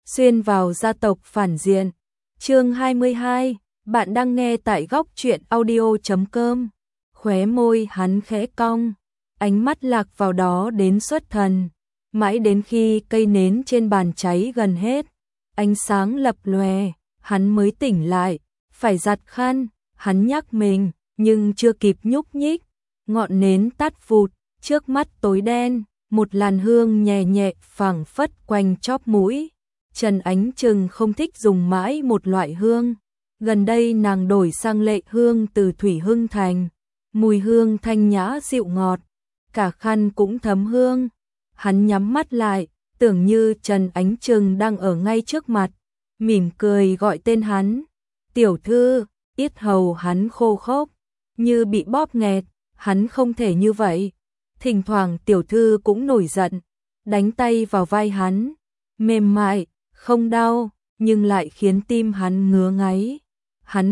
xuyên vào gia tộc phản diện. Chương 22, bạn đang nghe tại góc truyện audio.com. Khóe môi hắn khẽ cong, ánh mắt lạc vào đó đến xuất thần, mãi đến khi cây nến trên bàn cháy gần hết, ánh sáng lập lòe, hắn mới tỉnh lại, phải giặt khăn, hắn nhắc mình, nhưng chưa kịp nhúc nhích, ngọn nến tắt vụt, trước mắt tối đen, một làn hương nhẹ nhẹ phảng phất quanh chóp mũi. Trần Ánh Trừng không thích dùng mãi một loại hương, gần đây nàng đổi sang lệ hương từ Thủy Hưng Thành, mùi hương thanh nhã dịu ngọt, cả khăn cũng thấm hương. Hắn nhắm mắt lại, tưởng như Trần Ánh Trừng đang ở ngay trước mặt, mỉm cười gọi tên hắn. Tiểu thư, yết hầu hắn khô khốc, như bị bóp nghẹt, hắn không thể như vậy. Thỉnh thoảng tiểu thư cũng nổi giận, đánh tay vào vai hắn, mềm mại, không đau, nhưng lại khiến tim hắn ngứa ngáy. Hắn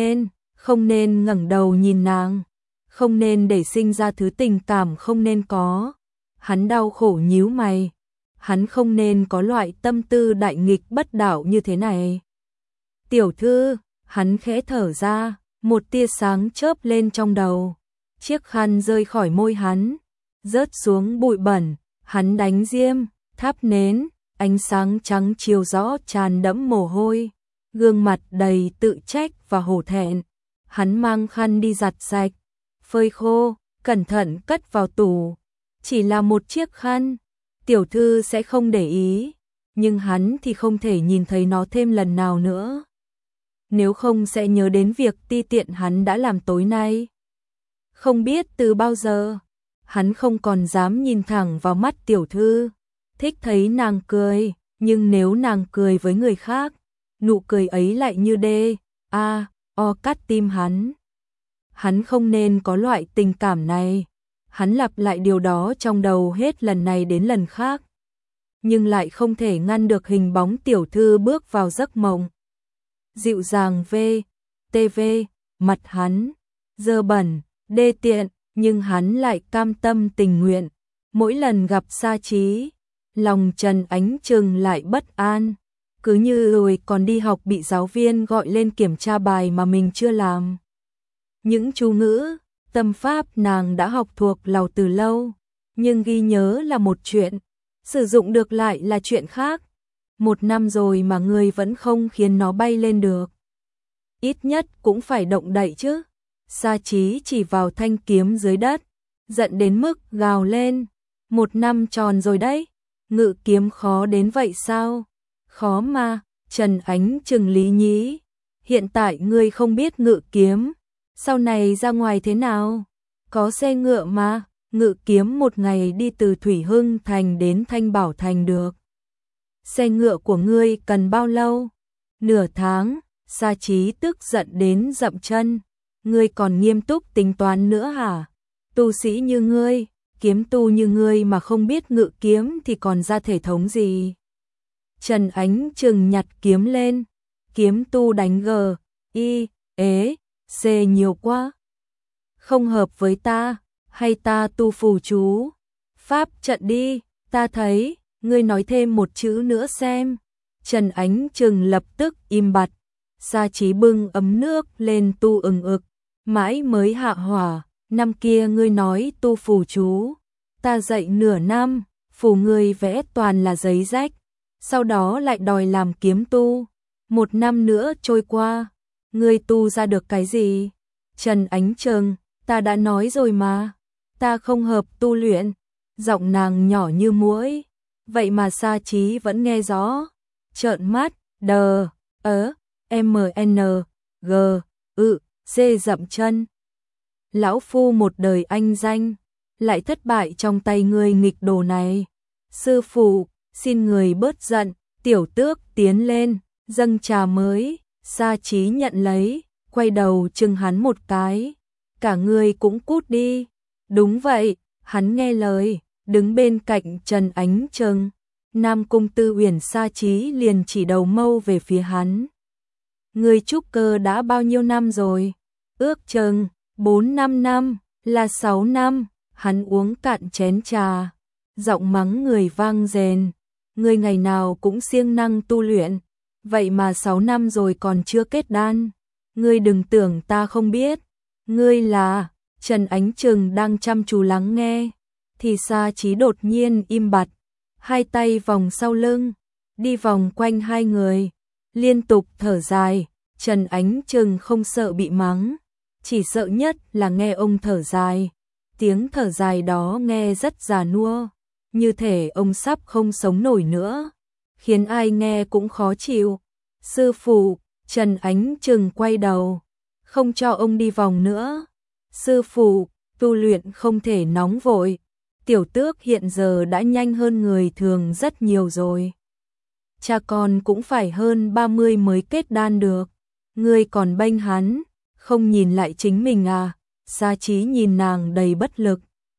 không nên ngẩng đầu nhìn nàng, không nên để sinh ra thứ tình cảm không nên có. Hắn đau khổ nhíu mày, hắn không nên có loại tâm tư đại nghịch bất đạo như thế này. Tiểu thư, hắn khẽ thở ra, một tia sáng chớp lên trong đầu, chiếc khăn rơi khỏi môi hắn, rớt xuống bụi bẩn, hắn đánh diêm, thắp nến, ánh sáng trắng chiếu rõ tràn đẫm mồ hôi, gương mặt đầy tự trách và hổ thẹn. Hắn mang khăn đi giặt sạch, phơi khô, cẩn thận cất vào tủ. Chỉ là một chiếc khăn, tiểu thư sẽ không để ý, nhưng hắn thì không thể nhìn thấy nó thêm lần nào nữa. Nếu không sẽ nhớ đến việc ti tiện hắn đã làm tối nay. Không biết từ bao giờ, hắn không còn dám nhìn thẳng vào mắt tiểu thư, thích thấy nàng cười, nhưng nếu nàng cười với người khác, nụ cười ấy lại như cắt tim hắn. Hắn không nên có loại tình cảm này. Hắn lặp lại điều đó trong đầu hết lần này đến lần khác, nhưng lại không thể ngăn được hình bóng tiểu thư bước vào giấc mộng. Dịu dàng TV, mặt hắn dơ bẩn, đê tiện, nhưng hắn lại cam tâm tình nguyện. Mỗi lần gặp Sa Chí, lòng Trần Ánh Trừng lại bất an, cứ như rồi còn đi học bị giáo viên gọi lên kiểm tra bài mà mình chưa làm. Những chú ngữ, tâm pháp nàng đã học thuộc lầu từ lâu, nhưng ghi nhớ là một chuyện, sử dụng được lại là chuyện khác. 1 năm rồi mà người vẫn không khiến nó bay lên được. Ít nhất cũng phải động đậy chứ. Sa Chí chỉ vào thanh kiếm dưới đất, giận đến mức gào lên. 1 năm tròn rồi đấy, ngự kiếm khó đến vậy sao? Khó mà, Trần Ánh Trừng lý nhí. Hiện tại ngươi không biết ngự kiếm, sau này ra ngoài thế nào? Có xe ngựa mà, ngự kiếm một ngày đi từ Thủy Hưng Thành đến Thanh Bảo Thành được. Xe ngựa của ngươi cần bao lâu? Nửa tháng. Sa Chí tức giận đến dậm chân. Ngươi còn nghiêm túc tính toán nữa hả? Tu sĩ như ngươi, kiếm tu như ngươi mà không biết ngự kiếm thì còn ra thể thống gì? Trần Ánh Trừng nhặt kiếm lên. Kiếm tu đánh C nhiều quá. Không hợp với ta, hay ta tu phù chú, pháp trận đi, ta thấy, ngươi nói thêm một chữ nữa xem. Trần Ánh Trừng lập tức im bặt. Sa Chí bưng ấm nước lên tu ực, mãi mới hạ hỏa. Năm kia ngươi nói tu phù chú, ta dạy nửa năm, phù ngươi vẽ toàn là giấy rách, sau đó lại đòi làm kiếm tu. 1 năm nữa trôi qua, ngươi tu ra được cái gì? Trần Ánh Trừng, ta đã nói rồi mà, ta không hợp tu luyện. Giọng nàng nhỏ như muỗi, vậy mà Sa Chí vẫn nghe rõ. Trợn mắt, dậm chân. Lão phu một đời anh danh, lại thất bại trong tay người nghịch đồ này. Sư phụ, xin người bớt giận. Tiểu tước tiến lên, dâng trà mới. Sa Chí nhận lấy, quay đầu chừng hắn một cái. Cả người cũng cút đi. Đúng vậy, hắn nghe lời, đứng bên cạnh Trần Ánh Trừng. Nam Cung Tư Uyển. Sa Chí liền chỉ đầu mâu về phía hắn. Người trúc cơ đã bao nhiêu năm rồi? Ước chừng 4-5 năm, là 6 năm. Hắn uống cạn chén trà, giọng mắng người vang rền. ngươi ngày nào cũng siêng năng tu luyện, vậy mà 6 năm rồi còn chưa kết đan. Ngươi đừng tưởng ta không biết, ngươi là... Trần Ánh Trừng đang chăm chú lắng nghe, thì Sa Chí đột nhiên im bặt, hai tay vòng sau lưng, đi vòng quanh hai người, liên tục thở dài. Trần Ánh Trừng không sợ bị mắng, chỉ sợ nhất là nghe ông thở dài. Tiếng thở dài đó nghe rất già nua, như thể ông sắp không sống nổi nữa, khiến ai nghe cũng khó chịu. Sư phụ, Trần Ánh Trừng quay đầu, không cho ông đi vòng nữa. Sư phụ, tu luyện không thể nóng vội, Tiểu Tước hiện giờ đã nhanh hơn người thường rất nhiều rồi. Cha con cũng phải hơn 30 mới kết đan được, ngươi còn bênh hắn, không nhìn lại chính mình à? Sa Chí nhìn nàng đầy bất lực.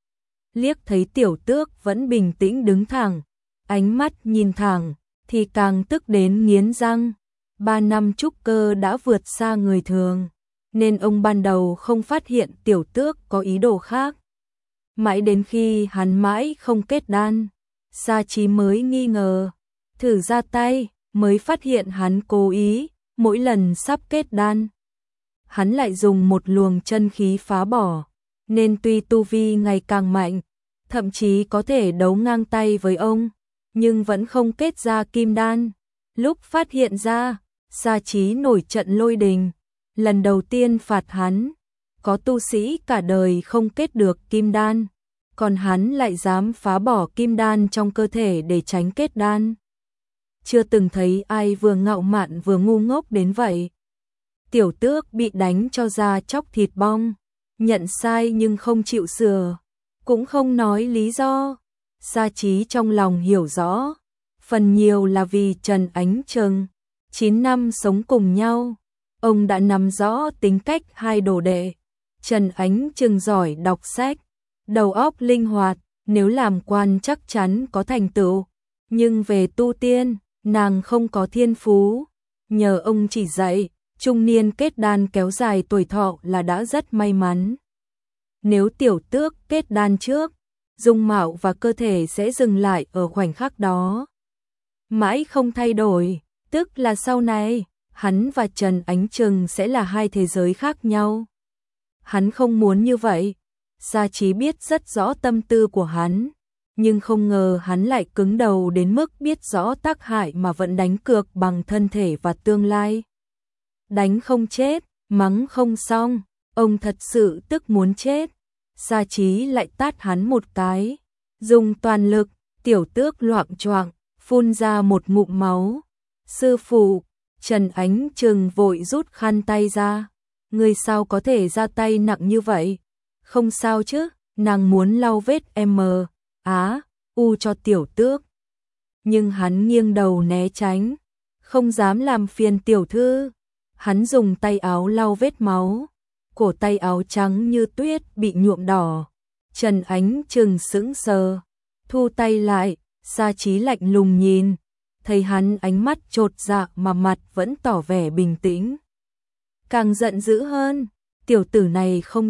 Liếc thấy Tiểu Tước vẫn bình tĩnh đứng thẳng, ánh mắt nhìn thẳng, thì càng tức đến nghiến răng. 3 năm trúc cơ đã vượt xa người thường, nên ông ban đầu không phát hiện Tiểu Tước có ý đồ khác. Mãi đến khi hắn mãi không kết đan, Sa Chí mới nghi ngờ, thử ra tay, mới phát hiện hắn cố ý, mỗi lần sắp kết đan, hắn lại dùng một luồng chân khí phá bỏ, nên tuy tu vi ngày càng mạnh, thậm chí có thể đấu ngang tay với ông, nhưng vẫn không kết ra kim đan. Lúc phát hiện ra, Sa Chí nổi trận lôi đình, lần đầu tiên phạt hắn. Có tu sĩ cả đời không kết được kim đan, còn hắn lại dám phá bỏ kim đan trong cơ thể để tránh kết đan. Chưa từng thấy ai vừa ngạo mạn vừa ngu ngốc đến vậy. Tiểu Tước bị đánh cho da chóc thịt bong, nhận sai nhưng không chịu sửa, cũng không nói lý do. Sa Chí trong lòng hiểu rõ, phần nhiều là vì Trần Ánh Trừng. 9 năm sống cùng nhau, ông đã nắm rõ tính cách hai đồ đệ. Trần Ánh Trừng giỏi đọc sách, đầu óc linh hoạt, nếu làm quan chắc chắn có thành tựu, nhưng về tu tiên, nàng không có thiên phú. Nhờ ông chỉ dạy, trung niên kết đan kéo dài tuổi thọ là đã rất may mắn. Nếu Tiểu Tước kết đan trước, dung mạo và cơ thể sẽ dừng lại ở khoảnh khắc đó, mãi không thay đổi, tức là sau này, hắn và Trần Ánh Trừng sẽ là hai thế giới khác nhau. Hắn không muốn như vậy. Sa Chí biết rất rõ tâm tư của hắn, nhưng không ngờ hắn lại cứng đầu đến mức biết rõ tác hại mà vẫn đánh cược bằng thân thể và tương lai. Đánh không chết, mắng không xong, ông thật sự tức muốn chết. Sa Chí lại tát hắn một cái, dùng toàn lực. Tiểu Tước loạng choạng, phun ra một ngụm máu. Sư phụ, Trần Ánh Trừng vội rút khăn tay ra. Ngươi sao có thể ra tay nặng như vậy? Không sao chứ, nàng muốn lau vết u cho Tiểu Tước. Nhưng hắn nghiêng đầu né tránh, không dám làm phiền tiểu thư. Hắn dùng tay áo lau vết máu, cổ tay áo trắng như tuyết bị nhuộm đỏ. Trần Ánh Trừng sững sờ, thu tay lại. Sa Chí lạnh lùng nhìn, thấy hắn ánh mắt chột dạ mà mặt vẫn tỏ vẻ bình tĩnh. Càng giận dữ hơn, tiểu tử này không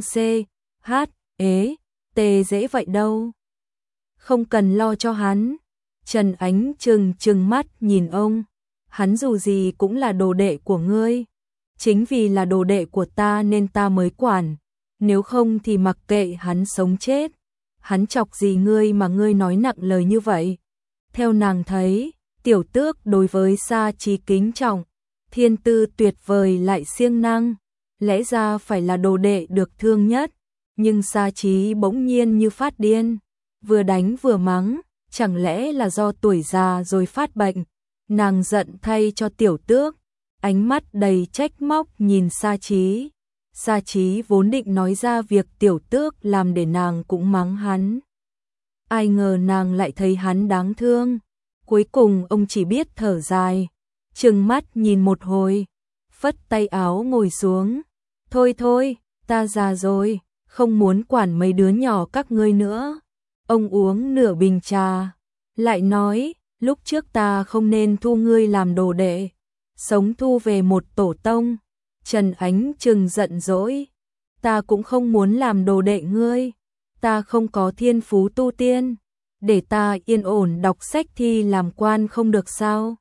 dễ vậy đâu. Không cần lo cho hắn. Trần Ánh Trừng trừng mắt nhìn ông, hắn dù gì cũng là đồ đệ của ngươi. Chính vì là đồ đệ của ta nên ta mới quản, nếu không thì mặc kệ hắn sống chết. Hắn chọc gì ngươi mà ngươi nói nặng lời như vậy? Theo nàng thấy, Tiểu Tước đối với Sa Chí kính trọng, thiên tư tuyệt vời lại siêng năng, lẽ ra phải là đồ đệ được thương nhất, nhưng Sa Chí bỗng nhiên như phát điên, vừa đánh vừa mắng, chẳng lẽ là do tuổi già rồi phát bệnh? Nàng giận thay cho Tiểu Tước, ánh mắt đầy trách móc nhìn Sa Chí. Sa Chí vốn định nói ra việc Tiểu Tước làm để nàng cũng mắng hắn. Ai ngờ nàng lại thấy hắn đáng thương. Cuối cùng ông chỉ biết thở dài, trừng mắt nhìn một hồi, phất tay áo ngồi xuống. Thôi, ta già rồi, không muốn quản mấy đứa nhỏ các ngươi nữa. Ông uống nửa bình trà, lại nói, lúc trước ta không nên thu ngươi làm đồ đệ, sống thu về một tổ tông. Trần Ánh Trừng giận dỗi, ta cũng không muốn làm đồ đệ ngươi, ta không có thiên phú tu tiên. để ta yên ổn đọc sách thi làm quan không được sao?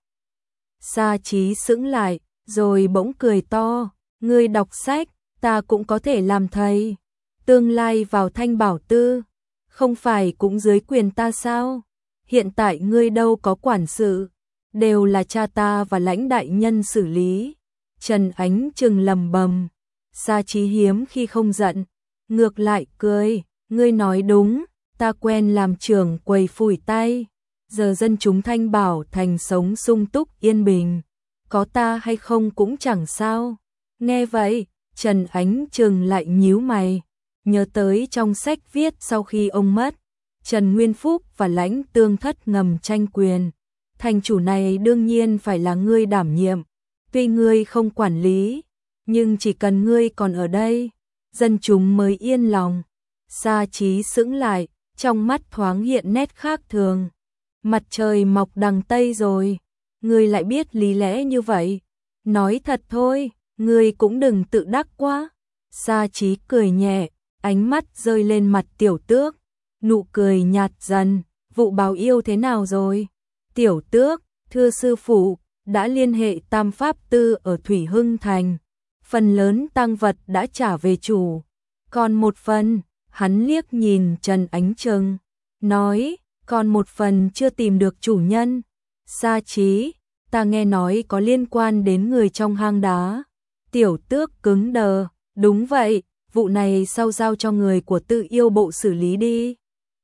Sa Chí sững lại, rồi bỗng cười to, ngươi đọc sách, ta cũng có thể làm thầy. Tương lai vào Thanh Bảo Tư, không phải cũng dưới quyền ta sao? Hiện tại ngươi đâu có quản sự, đều là cha ta và Lãnh đại nhân xử lý. Trần Ánh Trừng lầm bầm. Sa Chí hiếm khi không giận, ngược lại cười, ngươi nói đúng, ta quen làm trưởng quầy phủi tay, giờ dân chúng Thanh Bảo Thành sống sung túc yên bình, có ta hay không cũng chẳng sao. Nghe vậy, Trần Ánh Trừng lại nhíu mày, nhớ tới trong sách viết sau khi ông mất, Trần Nguyên Phúc và Lãnh Tương Thất ngầm tranh quyền, thành chủ này đương nhiên phải là ngươi đảm nhiệm, tuy ngươi không quản lý, nhưng chỉ cần ngươi còn ở đây, dân chúng mới yên lòng. Sa Chí sững lại, trong mắt thoáng hiện nét khác thường. Mặt trời mọc đằng Tây rồi, ngươi lại biết lý lẽ như vậy. Nói thật thôi, ngươi cũng đừng tự đắc quá. Sa Chí cười nhẹ, ánh mắt rơi lên mặt Tiểu Tước, nụ cười nhạt dần, vụ báo yêu thế nào rồi? Tiểu Tước, thưa sư phụ, đã liên hệ Tam Pháp Tư ở Thủy Hưng Thành, phần lớn tang vật đã trả về chủ, còn một phần, hắn liếc nhìn Trần Ánh Trừng, nói, còn một phần chưa tìm được chủ nhân. Sa Chí, ta nghe nói có liên quan đến người trong hang đá. Tiểu Tước cứng đờ, đúng vậy, vụ này sau giao cho người của Tự Yêu Bộ xử lý đi.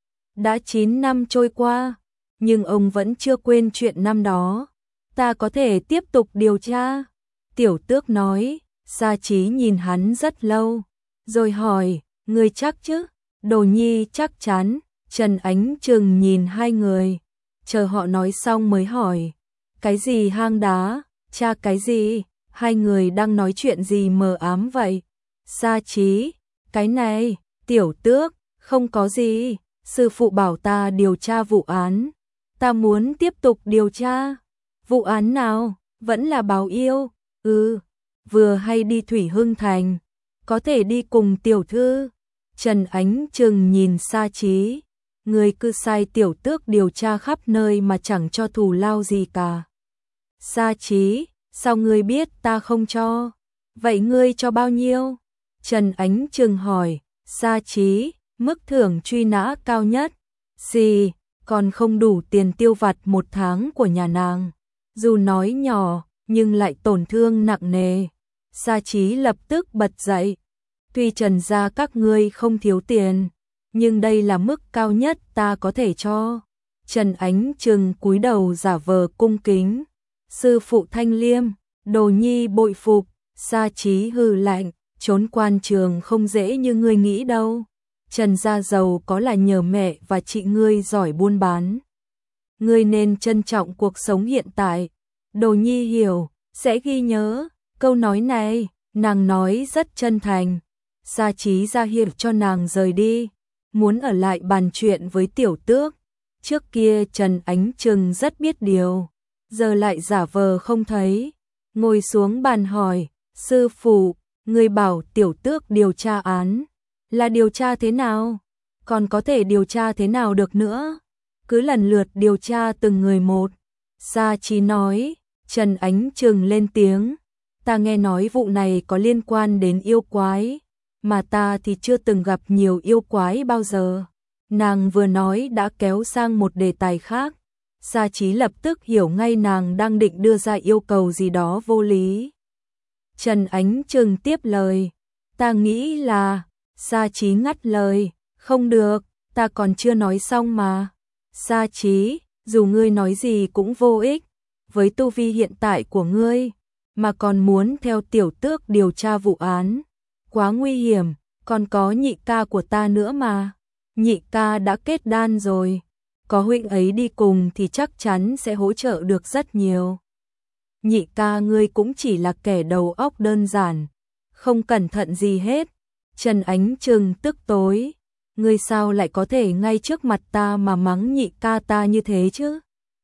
Đã 9 năm trôi qua, nhưng ông vẫn chưa quên chuyện năm đó. Ta có thể tiếp tục điều tra. Tiểu Tước nói. Sa Chí nhìn hắn rất lâu, rồi hỏi, ngươi chắc chứ? Đồ Nhi chắc chắn. Trần Ánh Trừng nhìn hai người, chờ họ nói xong mới hỏi, cái gì hang đá, cha cái gì? Hai người đang nói chuyện gì mờ ám vậy? Sa Chí, cái này, Tiểu Tước, không có gì, sư phụ bảo ta điều tra vụ án, ta muốn tiếp tục điều tra. Vụ án nào? Vẫn là báo yêu. Vừa hay đi Thủy Hưng Thành, có thể đi cùng tiểu thư. Trần Ánh Trừng nhìn Sa Chí, người cứ sai Tiểu Tước điều tra khắp nơi mà chẳng cho thù lao gì cả. Sa Chí, sao ngươi biết ta không cho? Vậy ngươi cho bao nhiêu? Trần Ánh Trừng hỏi. Sa Chí, mức thưởng truy nã cao nhất. Gì, còn không đủ tiền tiêu vặt một tháng của nhà nàng. Dù nói nhỏ, nhưng lại tổn thương nặng nề. Sa Chí lập tức bật dậy. Tuy Trần gia các ngươi không thiếu tiền, nhưng đây là mức cao nhất ta có thể cho. Trần Ánh Trừng cúi đầu giả vờ cung kính. Sư phụ thanh liêm, Đồ Nhi bội phục. Sa Chí hừ lạnh, trốn quan trường không dễ như ngươi nghĩ đâu. Trần gia giàu có là nhờ mẹ và chị ngươi giỏi buôn bán. Ngươi nên trân trọng cuộc sống hiện tại. Đồ Nhi hiểu, sẽ ghi nhớ. Câu nói này, nàng nói rất chân thành. Sa Chí ra hiệu cho nàng rời đi, muốn ở lại bàn chuyện với Tiểu Tước. Trước kia Trần Ánh Trừng rất biết điều, giờ lại giả vờ không thấy. Ngồi xuống bàn hỏi, sư phụ, người bảo Tiểu Tước điều tra án, là điều tra thế nào? Còn có thể điều tra thế nào được nữa? Cứ lần lượt điều tra từng người một. Sa Chí nói. Trần Ánh Trừng lên tiếng, ta nghe nói vụ này có liên quan đến yêu quái, mà ta thì chưa từng gặp nhiều yêu quái bao giờ. Nàng vừa nói đã kéo sang một đề tài khác. Sa Chí lập tức hiểu ngay nàng đang định đưa ra yêu cầu gì đó vô lý. Trần Ánh Trừng tiếp lời, ta nghĩ là... Sa Chí ngắt lời, không được, ta còn chưa nói xong mà. Sa Chí, dù ngươi nói gì cũng vô ích, với tu vi hiện tại của ngươi, mà còn muốn theo Tiểu Tước điều tra vụ án, quá nguy hiểm, còn có nhị ca của ta nữa mà. Nhị ca đã kết đan rồi, có huynh ấy đi cùng thì chắc chắn sẽ hỗ trợ được rất nhiều. Nhị ca ngươi cũng chỉ là kẻ đầu óc đơn giản, không cẩn thận gì hết. Trần Ánh Trừng tức tối, ngươi sao lại có thể ngay trước mặt ta mà mắng nhị ca ta như thế chứ?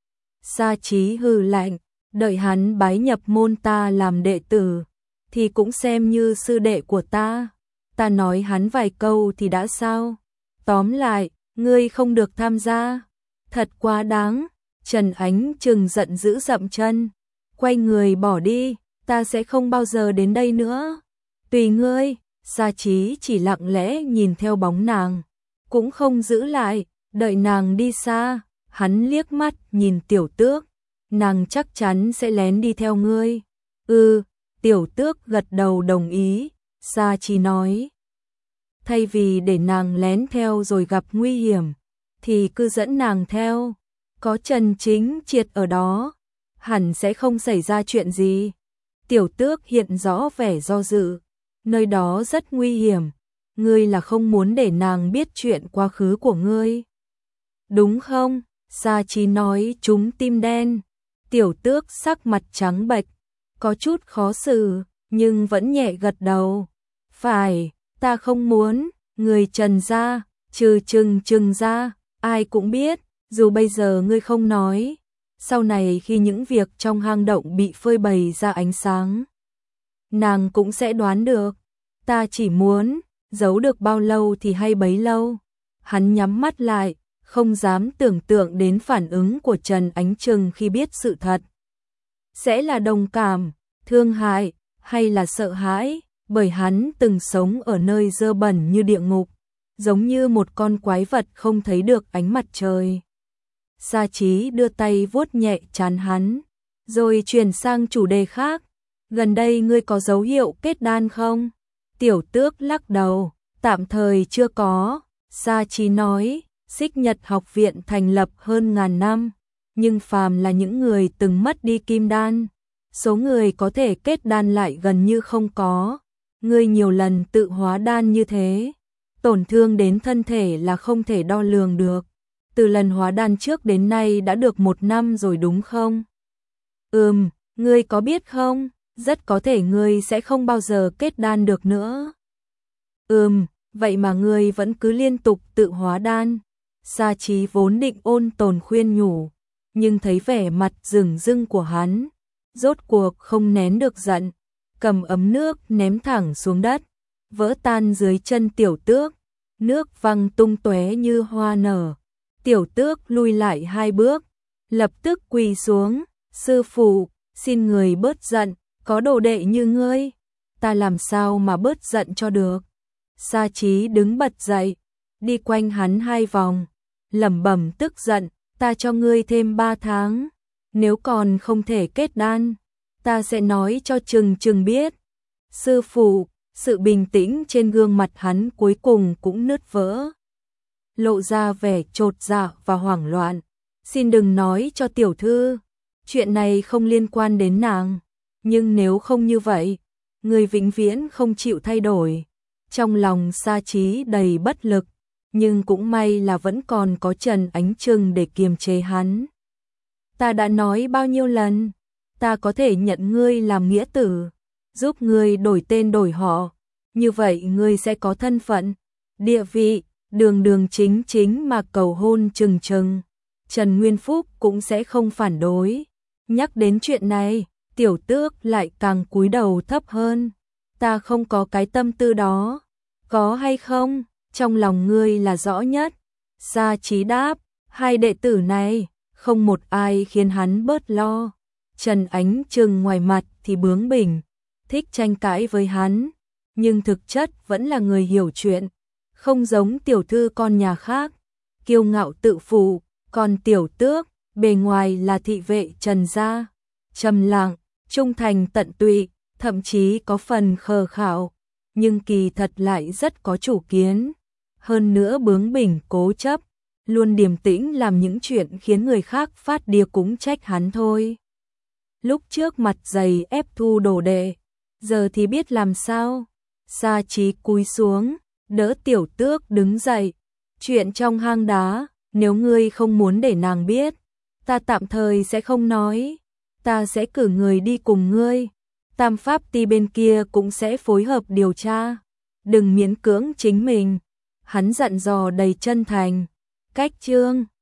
Sa Chí hừ lạnh, đợi hắn bái nhập môn ta làm đệ tử, thì cũng xem như sư đệ của ta. Ta nói hắn vài câu thì đã sao? Tóm lại, ngươi không được tham gia. Thật quá đáng. Trần Ánh Trừng giận dữ dậm chân, quay người bỏ đi, ta sẽ không bao giờ đến đây nữa. Tùy ngươi. Sa Chí chỉ lặng lẽ nhìn theo bóng nàng, cũng không giữ lại, đợi nàng đi xa, hắn liếc mắt nhìn Tiểu Tước, nàng chắc chắn sẽ lén đi theo ngươi. Tiểu Tước gật đầu đồng ý. Sa Chí nói, thay vì để nàng lén theo rồi gặp nguy hiểm, thì cứ dẫn nàng theo, có Trần Chính Triệt ở đó, hẳn sẽ không xảy ra chuyện gì. Tiểu Tước hiện rõ vẻ do dự, nơi đó rất nguy hiểm, ngươi là không muốn để nàng biết chuyện quá khứ của ngươi, đúng không? Sa Chí nói trúng tim đen. Tiểu Tước sắc mặt trắng bệch, có chút khó xử, nhưng vẫn nhẹ gật đầu. Phải, ta không muốn. Người Trần gia, trừ Trừng gia, ai cũng biết, dù bây giờ ngươi không nói, sau này khi những việc trong hang động bị phơi bày ra ánh sáng, nàng cũng sẽ đoán được. Ta chỉ muốn, giấu được bao lâu thì hay bấy lâu. Hắn nhắm mắt lại, không dám tưởng tượng đến phản ứng của Trần Ánh Trừng khi biết sự thật. Sẽ là đồng cảm, thương hại, hay là sợ hãi, bởi hắn từng sống ở nơi dơ bẩn như địa ngục, giống như một con quái vật không thấy được ánh mặt trời. Sa Chí đưa tay vuốt nhẹ trán hắn, rồi chuyển sang chủ đề khác. Gần đây ngươi có dấu hiệu kết đan không? Tiểu Tước lắc đầu, tạm thời chưa có. Sa Chí nói, Xích Nhật học viện thành lập hơn ngàn năm, nhưng phàm là những người từng mất đi kim đan, số người có thể kết đan lại gần như không có. Ngươi nhiều lần tự hóa đan như thế, tổn thương đến thân thể là không thể đo lường được. Từ lần hóa đan trước đến nay đã được 1 năm rồi đúng không? Ngươi có biết không, rất có thể ngươi sẽ không bao giờ kết đan được nữa. Vậy mà ngươi vẫn cứ liên tục tự hóa đan. Sa Chí vốn định ôn tồn khuyên nhủ, nhưng thấy vẻ mặt rừng rưng của hắn, rốt cuộc không nén được giận, cầm ấm nước ném thẳng xuống đất, vỡ tan dưới chân Tiểu Tước, nước văng tung tóe như hoa nở. Tiểu Tước lui lại 2 bước, lập tức quỳ xuống, sư phụ, xin người bớt giận, có đồ đệ như ngươi, ta làm sao mà bớt giận cho được. Sa Chí đứng bật dậy, đi quanh hắn 2 vòng, lẩm bẩm tức giận, ta cho ngươi thêm 3 tháng, nếu còn không thể kết đan, ta sẽ nói cho Trừng biết. Sư phụ, sự bình tĩnh trên gương mặt hắn cuối cùng cũng nứt vỡ, lộ ra vẻ chột dạ và hoảng loạn. Xin đừng nói cho tiểu thư, chuyện này không liên quan đến nàng, nhưng nếu không như vậy, người vĩnh viễn không chịu thay đổi. Trong lòng Sa Chí đầy bất lực, nhưng cũng may là vẫn còn có Trần Ánh Trừng để kiềm chế hắn. Ta đã nói bao nhiêu lần, ta có thể nhận ngươi làm nghĩa tử, giúp ngươi đổi tên đổi họ, như vậy ngươi sẽ có thân phận, địa vị, đường chính mà cầu hôn Trừng. Trần Nguyên Phúc cũng sẽ không phản đối. Nhắc đến chuyện này, Tiểu Tước lại càng cúi đầu thấp hơn. Ta không có cái tâm tư đó. Có hay không, trong lòng ngươi là rõ nhất. Sa Chí đáp, 2 đệ tử này, không một ai khiến hắn bớt lo. Trần Ánh Trừng ngoài mặt thì bướng bỉnh, thích tranh cãi với hắn, nhưng thực chất vẫn là người hiểu chuyện, không giống tiểu thư con nhà khác, kiêu ngạo tự phụ. Còn Tiểu Tước, bề ngoài là thị vệ Trần gia, trầm lặng, trung thành tận tụy, thậm chí có phần khờ khạo, nhưng kỳ thật lại rất có chủ kiến, hơn nữa bướng bỉnh cố chấp, luôn điềm tĩnh làm những chuyện khiến người khác phát điên cũng trách hắn thôi. Lúc trước mặt dày ép thu đồ đệ, giờ thì biết làm sao. Sa Chí cúi xuống, đỡ Tiểu Tước đứng dậy. Chuyện trong hang đá, nếu ngươi không muốn để nàng biết, ta tạm thời sẽ không nói, ta sẽ cử người đi cùng ngươi. Tam Pháp Ti bên kia cũng sẽ phối hợp điều tra, đừng miễn cưỡng chính mình. Hắn dặn dò đầy chân thành. Cách chương